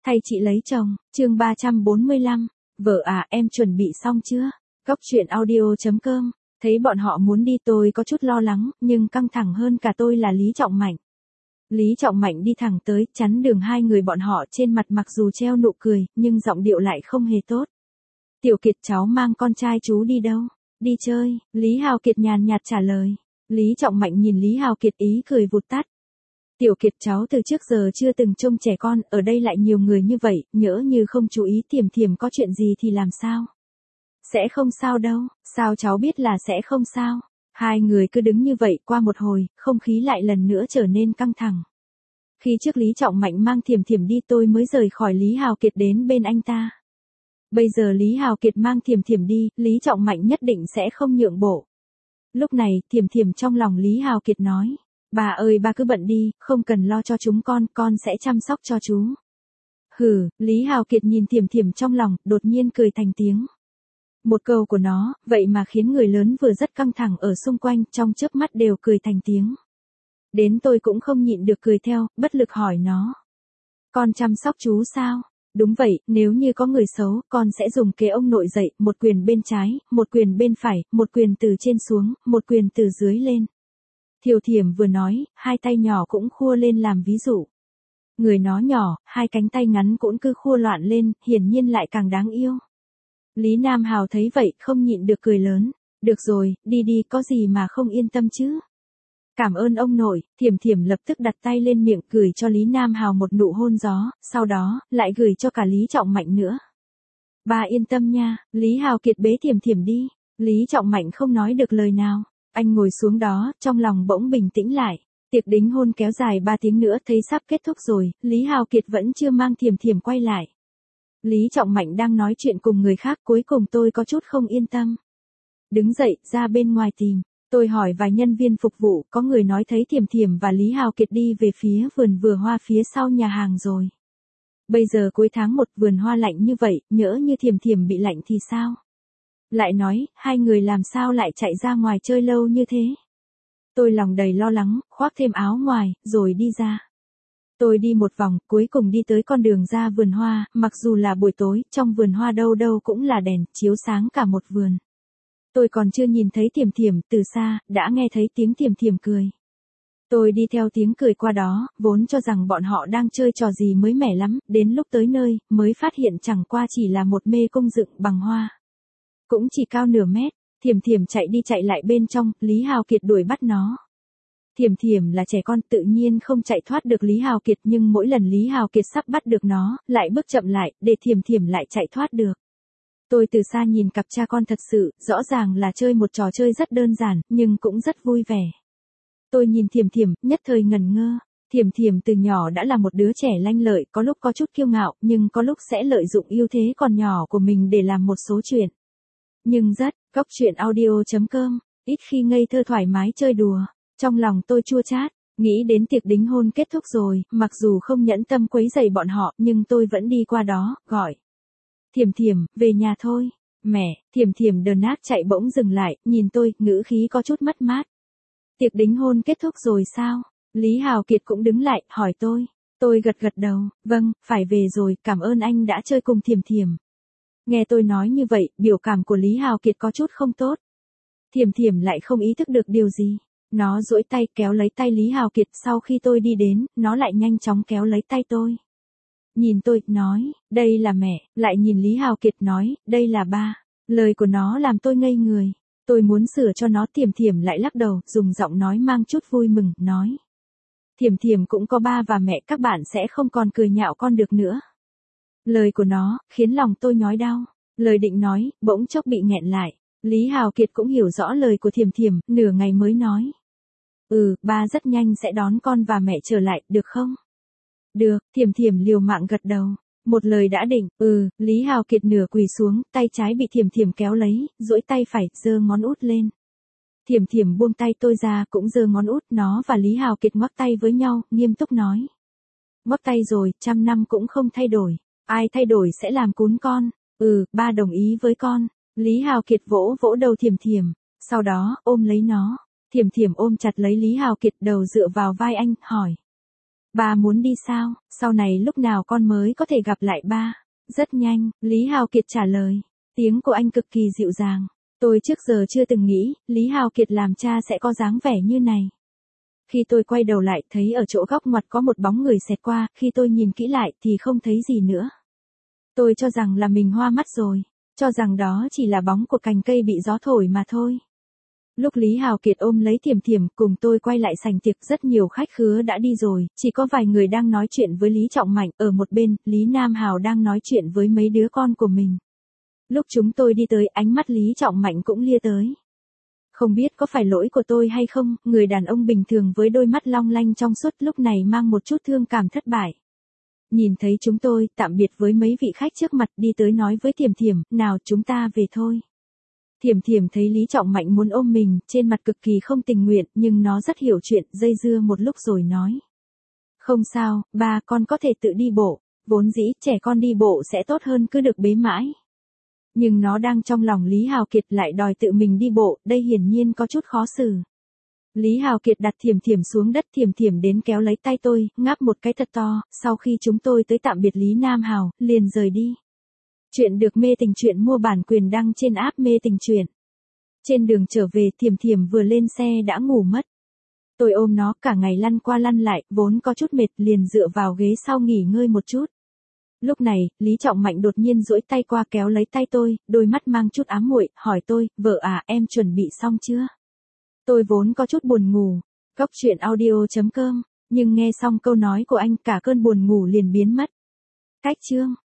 Thay chị lấy chồng, chương 345. Vợ à, em chuẩn bị xong chưa? Góc chuyện audio.com. Thấy bọn họ muốn đi tôi có chút lo lắng, nhưng căng thẳng hơn cả tôi là Lý Trọng Mạnh. Lý Trọng Mạnh đi thẳng tới, chắn đường hai người bọn họ, trên mặt mặc dù treo nụ cười, nhưng giọng điệu lại không hề tốt. Tiểu Kiệt, cháu mang con trai chú đi đâu? Đi chơi, Lý Hào Kiệt nhàn nhạt trả lời. Lý Trọng Mạnh nhìn Lý Hào Kiệt, ý cười vụt tắt. Tiểu Kiệt, cháu từ trước giờ chưa từng trông trẻ con, ở đây lại nhiều người như vậy, nhỡ như không chú ý Thiểm Thiểm có chuyện gì thì làm sao? Sẽ không sao đâu, sao cháu biết là sẽ không sao? Hai người cứ đứng như vậy qua một hồi, không khí lại lần nữa trở nên căng thẳng. Khi trước Lý Trọng Mạnh mang Thiểm Thiểm đi tôi mới rời khỏi Lý Hào Kiệt đến bên anh ta. Bây giờ Lý Hào Kiệt mang Thiểm Thiểm đi, Lý Trọng Mạnh nhất định sẽ không nhượng bộ. Lúc này, Thiểm Thiểm trong lòng Lý Hào Kiệt nói. Bà ơi, ba cứ bận đi, không cần lo cho chúng con sẽ chăm sóc cho chú. Hừ, Lý Hào Kiệt nhìn Thiểm Thiểm trong lòng, đột nhiên cười thành tiếng. Một câu của nó, vậy mà khiến người lớn vừa rất căng thẳng ở xung quanh, trong chớp mắt đều cười thành tiếng. Đến tôi cũng không nhịn được cười theo, bất lực hỏi nó. Con chăm sóc chú sao? Đúng vậy, nếu như có người xấu, con sẽ dùng kế ông nội dạy, một quyền bên trái, một quyền bên phải, một quyền từ trên xuống, một quyền từ dưới lên. Thiểm Thiểm vừa nói, hai tay nhỏ cũng khua lên làm ví dụ. Người nó nhỏ, hai cánh tay ngắn cũng cứ khua loạn lên, hiển nhiên lại càng đáng yêu. Lý Nam Hào thấy vậy, không nhịn được cười lớn. Được rồi, đi đi, có gì mà không yên tâm chứ? Cảm ơn ông nội. Thiểm Thiểm lập tức đặt tay lên miệng, gửi cho Lý Nam Hào một nụ hôn gió, sau đó, lại gửi cho cả Lý Trọng Mạnh nữa. Ba yên tâm nha. Lý Hào Kiệt bế Thiểm Thiểm đi. Lý Trọng Mạnh không nói được lời nào. Anh ngồi xuống đó, trong lòng bỗng bình tĩnh lại. Tiệc đính hôn kéo dài 3 tiếng nữa, thấy sắp kết thúc rồi, Lý Hào Kiệt vẫn chưa mang Thiểm Thiểm quay lại. Lý Trọng Mạnh đang nói chuyện cùng người khác, cuối cùng tôi có chút không yên tâm. Đứng dậy, ra bên ngoài tìm. Tôi hỏi vài nhân viên phục vụ, có người nói thấy Thiểm Thiểm và Lý Hào Kiệt đi về phía vườn vừa hoa phía sau nhà hàng rồi. Bây giờ cuối tháng 1 vườn hoa lạnh như vậy, nhỡ như Thiểm Thiểm bị lạnh thì sao? Lại nói, hai người làm sao lại chạy ra ngoài chơi lâu như thế? Tôi lòng đầy lo lắng, khoác thêm áo ngoài, rồi đi ra. Tôi đi một vòng, cuối cùng đi tới con đường ra vườn hoa, mặc dù là buổi tối, trong vườn hoa đâu đâu cũng là đèn, chiếu sáng cả một vườn. Tôi còn chưa nhìn thấy Thiểm Thiểm, từ xa, đã nghe thấy tiếng Thiểm Thiểm cười. Tôi đi theo tiếng cười qua đó, vốn cho rằng bọn họ đang chơi trò gì mới mẻ lắm, đến lúc tới nơi, mới phát hiện chẳng qua chỉ là một mê cung dựng bằng hoa. Cũng chỉ cao nửa mét, Thiểm Thiểm chạy đi chạy lại bên trong, Lý Hào Kiệt đuổi bắt nó. Thiểm Thiểm là trẻ con, tự nhiên không chạy thoát được Lý Hào Kiệt, nhưng mỗi lần Lý Hào Kiệt sắp bắt được nó, lại bước chậm lại, để Thiểm Thiểm lại chạy thoát được. Tôi từ xa nhìn cặp cha con thật sự, rõ ràng là chơi một trò chơi rất đơn giản, nhưng cũng rất vui vẻ. Tôi nhìn Thiểm Thiểm, nhất thời ngẩn ngơ. Thiểm Thiểm từ nhỏ đã là một đứa trẻ lanh lợi, có lúc có chút kiêu ngạo, nhưng có lúc sẽ lợi dụng ưu thế còn nhỏ của mình để làm một số chuyện. Nhưng góc chuyện audio.com, ít khi ngây thơ thoải mái chơi đùa. Trong lòng tôi chua chát, nghĩ đến tiệc đính hôn kết thúc rồi, mặc dù không nhẫn tâm quấy rầy bọn họ, nhưng tôi vẫn đi qua đó, gọi. Thiểm Thiểm, về nhà thôi. Mẹ. Thiểm Thiểm đờ nát chạy bỗng dừng lại, nhìn tôi, ngữ khí có chút mất mát. Tiệc đính hôn kết thúc rồi sao? Lý Hào Kiệt cũng đứng lại, hỏi tôi. Tôi gật gật đầu, vâng, phải về rồi, cảm ơn anh đã chơi cùng Thiểm Thiểm. Nghe tôi nói như vậy, biểu cảm của Lý Hào Kiệt có chút không tốt. Thiểm Thiểm lại không ý thức được điều gì. Nó duỗi tay kéo lấy tay Lý Hào Kiệt, sau khi tôi đi đến, nó lại nhanh chóng kéo lấy tay tôi. Nhìn tôi, nói, đây là mẹ, lại nhìn Lý Hào Kiệt nói, đây là ba. Lời của nó làm tôi ngây người. Tôi muốn sửa cho nó, Thiểm Thiểm lại lắc đầu, dùng giọng nói mang chút vui mừng, nói. Thiểm Thiểm cũng có ba và mẹ, các bạn sẽ không còn cười nhạo con được nữa. Lời của nó, khiến lòng tôi nhói đau. Lời định nói, bỗng chốc bị nghẹn lại. Lý Hào Kiệt cũng hiểu rõ lời của Thiểm Thiểm, nửa ngày mới nói. Ba rất nhanh sẽ đón con và mẹ trở lại, được không? Được, Thiểm Thiểm liều mạng gật đầu. Một lời đã định, Lý Hào Kiệt nửa quỳ xuống, tay trái bị Thiểm Thiểm kéo lấy, duỗi tay phải, giơ ngón út lên. Thiểm Thiểm buông tay tôi ra, cũng giơ ngón út, nó và Lý Hào Kiệt ngoắc tay với nhau, nghiêm túc nói. Ngoắc tay rồi, 100 năm cũng không thay đổi. Ai thay đổi sẽ làm cún con. Ba đồng ý với con. Lý Hào Kiệt vỗ vỗ đầu Thiểm Thiểm, sau đó, ôm lấy nó. Thiểm Thiểm ôm chặt lấy Lý Hào Kiệt, đầu dựa vào vai anh, hỏi. Ba muốn đi sao, sau này lúc nào con mới có thể gặp lại ba? Rất nhanh, Lý Hào Kiệt trả lời. Tiếng của anh cực kỳ dịu dàng. Tôi trước giờ chưa từng nghĩ, Lý Hào Kiệt làm cha sẽ có dáng vẻ như này. Khi tôi quay đầu lại thấy ở chỗ góc ngoặt có một bóng người xẹt qua, khi tôi nhìn kỹ lại thì không thấy gì nữa. Tôi cho rằng là mình hoa mắt rồi, cho rằng đó chỉ là bóng của cành cây bị gió thổi mà thôi. Lúc Lý Hào Kiệt ôm lấy Thiểm Thiểm cùng tôi quay lại sảnh tiệc, rất nhiều khách khứa đã đi rồi, chỉ có vài người đang nói chuyện với Lý Trọng Mạnh, ở một bên, Lý Nam Hào đang nói chuyện với mấy đứa con của mình. Lúc chúng tôi đi tới, ánh mắt Lý Trọng Mạnh cũng lia tới. Không biết có phải lỗi của tôi hay không, người đàn ông bình thường với đôi mắt long lanh trong suốt lúc này mang một chút thương cảm thất bại. Nhìn thấy chúng tôi, tạm biệt với mấy vị khách trước mặt, đi tới nói với Thiểm Thiểm, nào chúng ta về thôi. Thiểm Thiểm thấy Lý Trọng Mạnh muốn ôm mình, trên mặt cực kỳ không tình nguyện, nhưng nó rất hiểu chuyện, dây dưa một lúc rồi nói. Không sao, ba, con có thể tự đi bộ, vốn dĩ trẻ con đi bộ sẽ tốt hơn cứ được bế mãi. Nhưng nó đang trong lòng Lý Hào Kiệt lại đòi tự mình đi bộ, đây hiển nhiên có chút khó xử. Lý Hào Kiệt đặt Thiểm Thiểm xuống đất, Thiểm Thiểm đến kéo lấy tay tôi, ngáp một cái thật to, sau khi chúng tôi tới tạm biệt Lý Nam Hào, liền rời đi. Chuyện được Mê Tình Truyện mua bản quyền đăng trên app Mê Tình Truyện. Trên đường trở về, Thiểm Thiểm vừa lên xe đã ngủ mất. Tôi ôm nó cả ngày lăn qua lăn lại, vốn có chút mệt liền dựa vào ghế sau nghỉ ngơi một chút. Lúc này, Lý Trọng Mạnh đột nhiên duỗi tay qua kéo lấy tay tôi, đôi mắt mang chút ám muội, hỏi tôi, vợ à, em chuẩn bị xong chưa? Tôi vốn có chút buồn ngủ, Góc Truyện Audio.com, nhưng nghe xong câu nói của anh cả cơn buồn ngủ liền biến mất. Cách chương